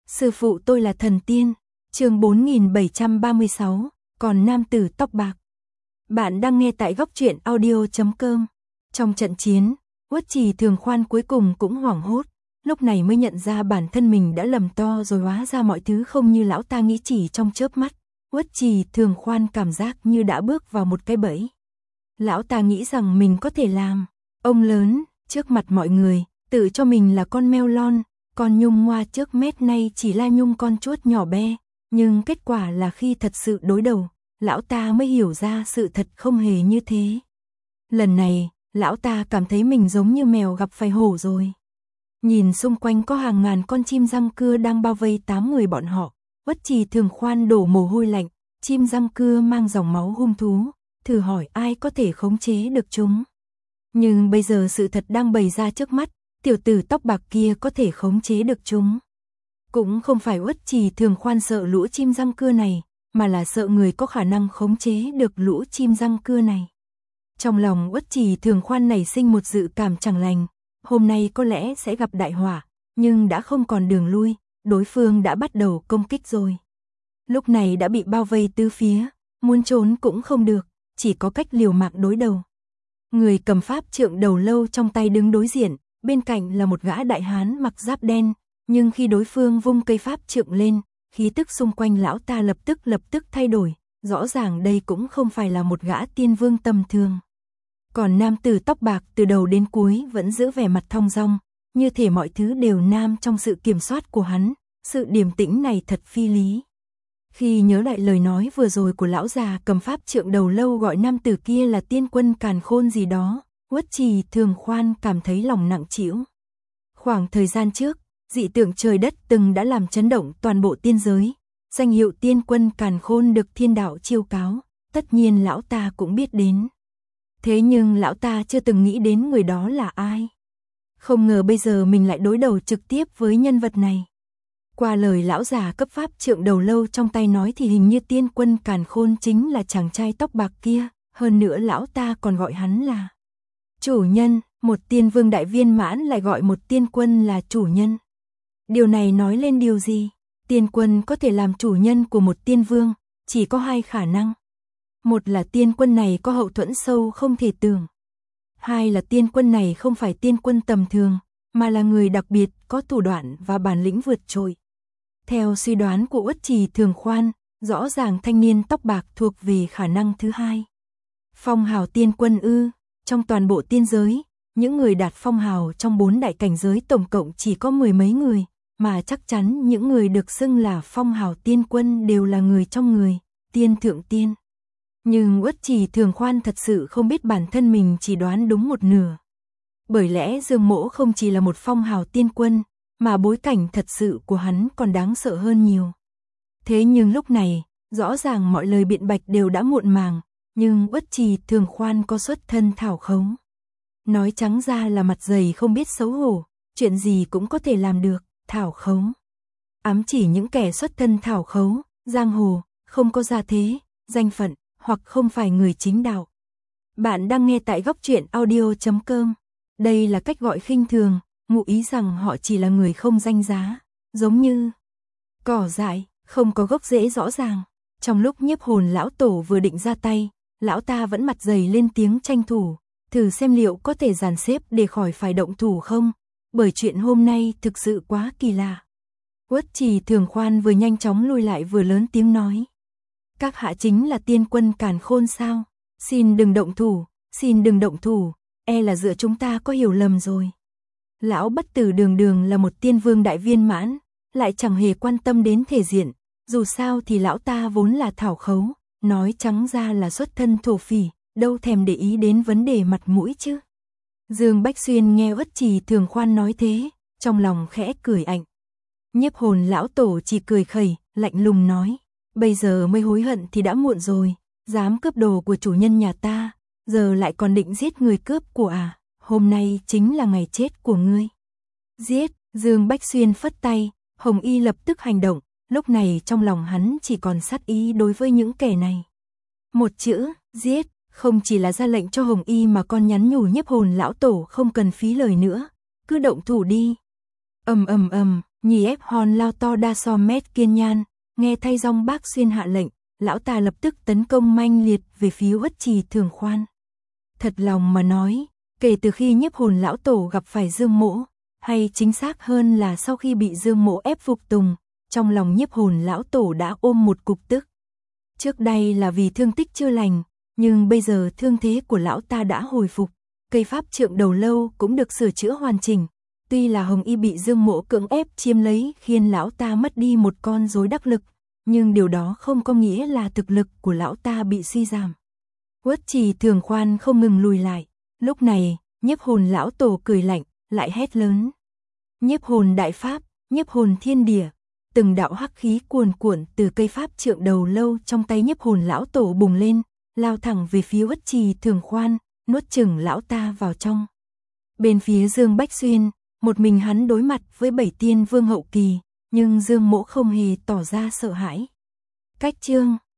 Sư phụ tôi là thần tiên. Chương 4736, còn nam tử tóc bạc. Bạn đang nghe tại góc truyện audio.com. Trong trận chiến, Uất Trì Thường Khoan cuối cùng cũng hoảng hốt, lúc này mới nhận ra bản thân mình đã lầm to rồi, hóa ra mọi thứ không như lão ta nghĩ chỉ trong chớp mắt. Uất Trì Thường Khoan cảm giác như đã bước vào một cái bẫy. Lão ta nghĩ rằng mình có thể làm ông lớn trước mặt mọi người, tự cho mình là con mèo lon, con nhung ngoa trước mét, nay chỉ là nhung con chuốt nhỏ bé. Nhưng kết quả là khi thật sự đối đầu, lão ta mới hiểu ra sự thật không hề như thế. Lần này, lão ta cảm thấy mình giống như mèo gặp phải hổ rồi. Nhìn xung quanh có hàng ngàn con chim răng cưa đang bao vây 8 người bọn họ, Uất Trì Thường Khoan đổ mồ hôi lạnh. Chim răng cưa mang dòng máu hung thú, thử hỏi ai có thể khống chế được chúng. Nhưng bây giờ sự thật đang bày ra trước mắt, tiểu tử tóc bạc kia có thể khống chế được chúng. Cũng không phải Uất Trì Thường Khoan sợ lũ chim răng cưa này, mà là sợ người có khả năng khống chế được lũ chim răng cưa này. Trong lòng Uất Trì Thường Khoan nảy sinh một dự cảm chẳng lành, hôm nay có lẽ sẽ gặp đại họa, nhưng đã không còn đường lui, đối phương đã bắt đầu công kích rồi. Lúc này đã bị bao vây tứ phía, muốn trốn cũng không được, chỉ có cách liều mạng đối đầu. Người cầm pháp trượng đầu lâu trong tay đứng đối diện, bên cạnh là một gã đại hán mặc giáp đen, nhưng khi đối phương vung cây pháp trượng lên, khí tức xung quanh lão ta lập tức thay đổi, rõ ràng đây cũng không phải là một gã tiên vương tầm thường. Còn nam tử tóc bạc từ đầu đến cuối vẫn giữ vẻ mặt thong dong, như thể mọi thứ đều nằm trong sự kiểm soát của hắn, sự điềm tĩnh này thật phi lý. Khi nhớ lại lời nói vừa rồi của lão già cầm pháp trượng đầu lâu gọi nam tử kia là tiên quân càn khôn gì đó, Uất Trì Thường Khoan cảm thấy lòng nặng trĩu. Khoảng thời gian trước, dị tượng trời đất từng đã làm chấn động toàn bộ tiên giới, danh hiệu tiên quân càn khôn được thiên đạo chiêu cáo, tất nhiên lão ta cũng biết đến. Thế nhưng lão ta chưa từng nghĩ đến người đó là ai. Không ngờ bây giờ mình lại đối đầu trực tiếp với nhân vật này. Qua lời lão già cấp pháp trượng đầu lâu trong tay nói thì hình như tiên quân càn khôn chính là chàng trai tóc bạc kia, hơn nữa lão ta còn gọi hắn là chủ nhân, một tiên vương đại viên mãn lại gọi một tiên quân là chủ nhân. Điều này nói lên điều gì? Tiên quân có thể làm chủ nhân của một tiên vương, chỉ có hai khả năng. Một là tiên quân này có hậu thuẫn sâu không thể tưởng. Hai là tiên quân này không phải tiên quân tầm thường, mà là người đặc biệt có thủ đoạn và bản lĩnh vượt trội. Theo suy đoán của Uất Trì Thường Khoan, rõ ràng thanh niên tóc bạc thuộc về khả năng thứ hai. Phong hào tiên quân ư? Trong toàn bộ tiên giới, những người đạt phong hào trong 4 đại cảnh giới tổng cộng chỉ có 10 mấy người, mà chắc chắn những người được xưng là phong hào tiên quân đều là người trong người, tiên thượng tiên. Nhưng Uất Trì Thường Khoan thật sự không biết bản thân mình chỉ đoán đúng một nửa. Bởi lẽ Dương Mỗ không chỉ là một phong hào tiên quân, mà bối cảnh thật sự của hắn còn đáng sợ hơn nhiều. Thế nhưng lúc này, rõ ràng mọi lời biện bạch đều đã muộn màng, nhưng Uất Trì Thường Khoan có xuất thân thảo khấu. Nói trắng ra là mặt dày không biết xấu hổ, chuyện gì cũng có thể làm được, thảo khấu. Ám chỉ những kẻ xuất thân thảo khấu, giang hồ, không có gia thế, danh phận, hoặc không phải người chính đạo. Bạn đang nghe tại góc truyện audio.com. Đây là cách gọi khinh thường, ngụ ý rằng họ chỉ là người không danh giá, giống như cỏ dại, không có gốc rễ rõ ràng. Trong lúc Nhiếp Hồn lão tổ vừa định ra tay, lão ta vẫn mặt dày lên tiếng tranh thủ, thử xem liệu có thể dàn xếp để khỏi phải động thủ không, bởi chuyện hôm nay thực sự quá kỳ lạ. Uất Trì Thường Khoan vừa nhanh chóng lui lại vừa lớn tiếng nói. Các hạ chính là tiên quân càn khôn sao? Xin đừng động thủ, xin đừng động thủ, e là giữa chúng ta có hiểu lầm rồi. Lão bất tử đường đường là một tiên vương đại viên mãn, lại chẳng hề quan tâm đến thể diện, dù sao thì lão ta vốn là thảo khấu, nói trắng ra là xuất thân thổ phỉ, đâu thèm để ý đến vấn đề mặt mũi chứ. Dương Bách Xuyên nghe Uất Trì Thường Khoan nói thế, trong lòng khẽ cười ạnh. Nhiếp Hồn lão tổ chỉ cười khẩy, lạnh lùng nói, bây giờ mới hối hận thì đã muộn rồi, dám cướp đồ của chủ nhân nhà ta, giờ lại còn định giết người cướp của à, hôm nay chính là ngày chết của ngươi. Giết, Dương Bách Xuyên phất tay, Hồng Y lập tức hành động, lúc này trong lòng hắn chỉ còn sát ý đối với những kẻ này. Một chữ, giết, không chỉ là ra lệnh cho Hồng Y mà còn nhắn nhủ Nhiếp Hồn lão tổ không cần phí lời nữa, cứ động thủ đi. Nhì ép hòn lao to đa so mét kiên nhan, nghe thay dòng bác xuyên hạ lệnh, lão ta lập tức tấn công manh liệt về phía Uất Trì Thường Khoan. Thật lòng mà nói, kể từ khi nhiếp hồn lão tổ gặp phải Dương Mỗ, hay chính xác hơn là sau khi bị Dương Mỗ ép phục tùng, trong lòng nhiếp hồn lão tổ đã ôm một cục tức. Trước đây là vì thương tích chưa lành, nhưng bây giờ thương thế của lão ta đã hồi phục, cây pháp trượng đầu lâu cũng được sửa chữa hoàn chỉnh. Tuy là Hồng Y bị Dương Mỗ cưỡng ép chiếm lấy khiến lão ta mất đi một con rối đắc lực, nhưng điều đó không có nghĩa là thực lực của lão ta bị suy giảm. Uất Trì Thường Khoan không ngừng lùi lại. Lúc này, nhiếp hồn lão tổ cười lạnh, lại hét lớn. Nhiếp hồn đại pháp, nhiếp hồn thiên địa. Từng đạo hắc khí cuồn cuộn từ cây pháp trượng đầu lâu trong tay nhiếp hồn lão tổ bùng lên, lao thẳng về phía Uất Trì Thường Khoan, nuốt chửng lão ta vào trong. Bên phía Dương Bách Xuyên, một mình hắn đối mặt với 7 tiên vương hậu kỳ, nhưng Dương Mỗ không hề tỏ ra sợ hãi. Cách chương